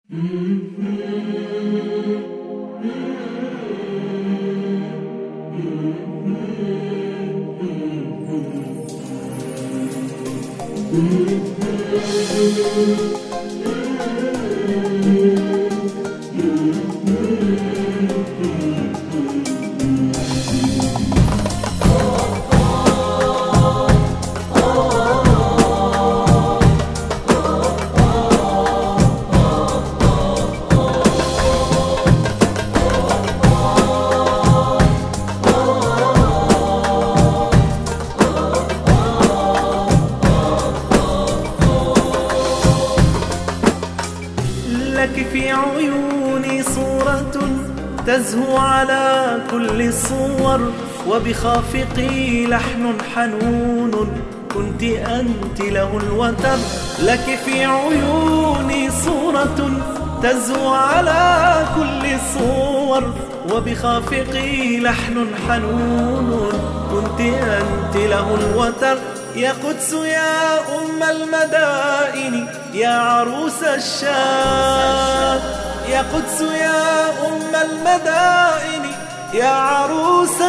لك في عيوني صورة تزهو على كل الصور، وبخافقي لحن حنون كنت أنت له الوتر. لك في عيوني صورة تزهو على كل الصور، وبخافقي لحن حنون كنت أنت له الوتر. يا قدس يا أم المدائن يا عروس الشام، يا قدس يا أم المدائن يا عروس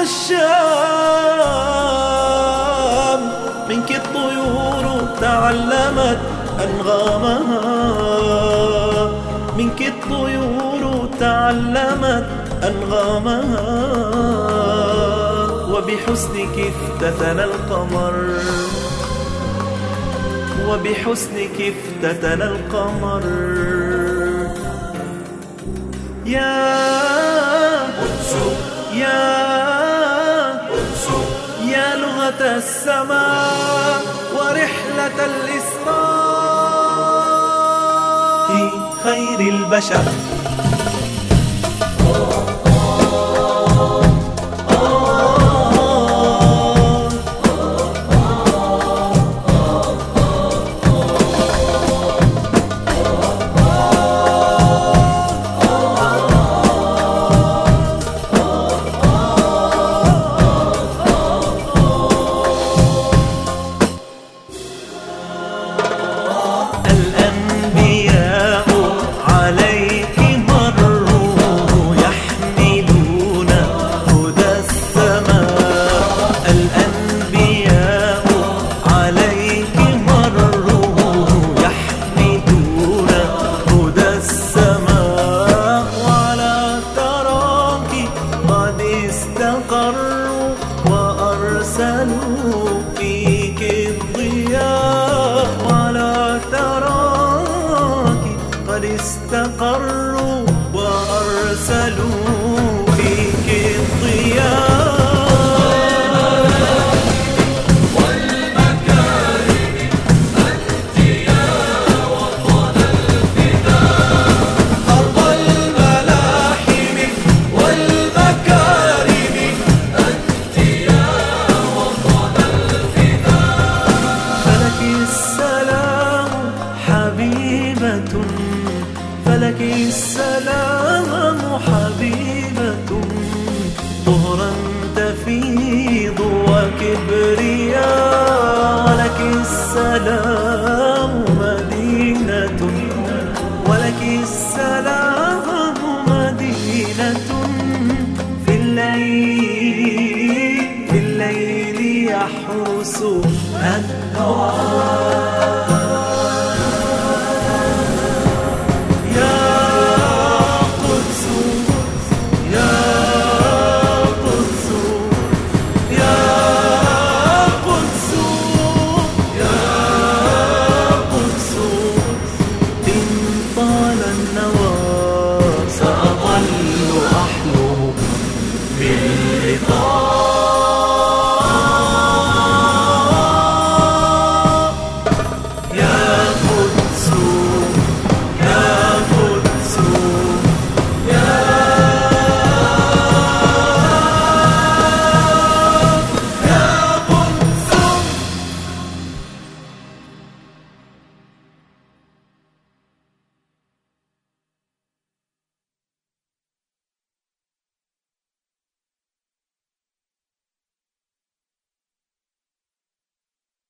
الشام. منك الطيور تعلمت أنغامها، منك الطيور تعلمت أنغامها، وبحسنك افتتن القمر، وبحسنك افتتن القمر. يا قدس يا لغة السماء ورحلة الإسراء خير البشر. وأرسلوا فيك الضياء، وعلى ثراك قد استقروا وأرسلوا فيك الضياء. فلك السلام حبيبة، طهرا تفيض وكبرياء. ولك السلام مدينة، ولك السلام مدينة. في الليل يحرس الدعاء.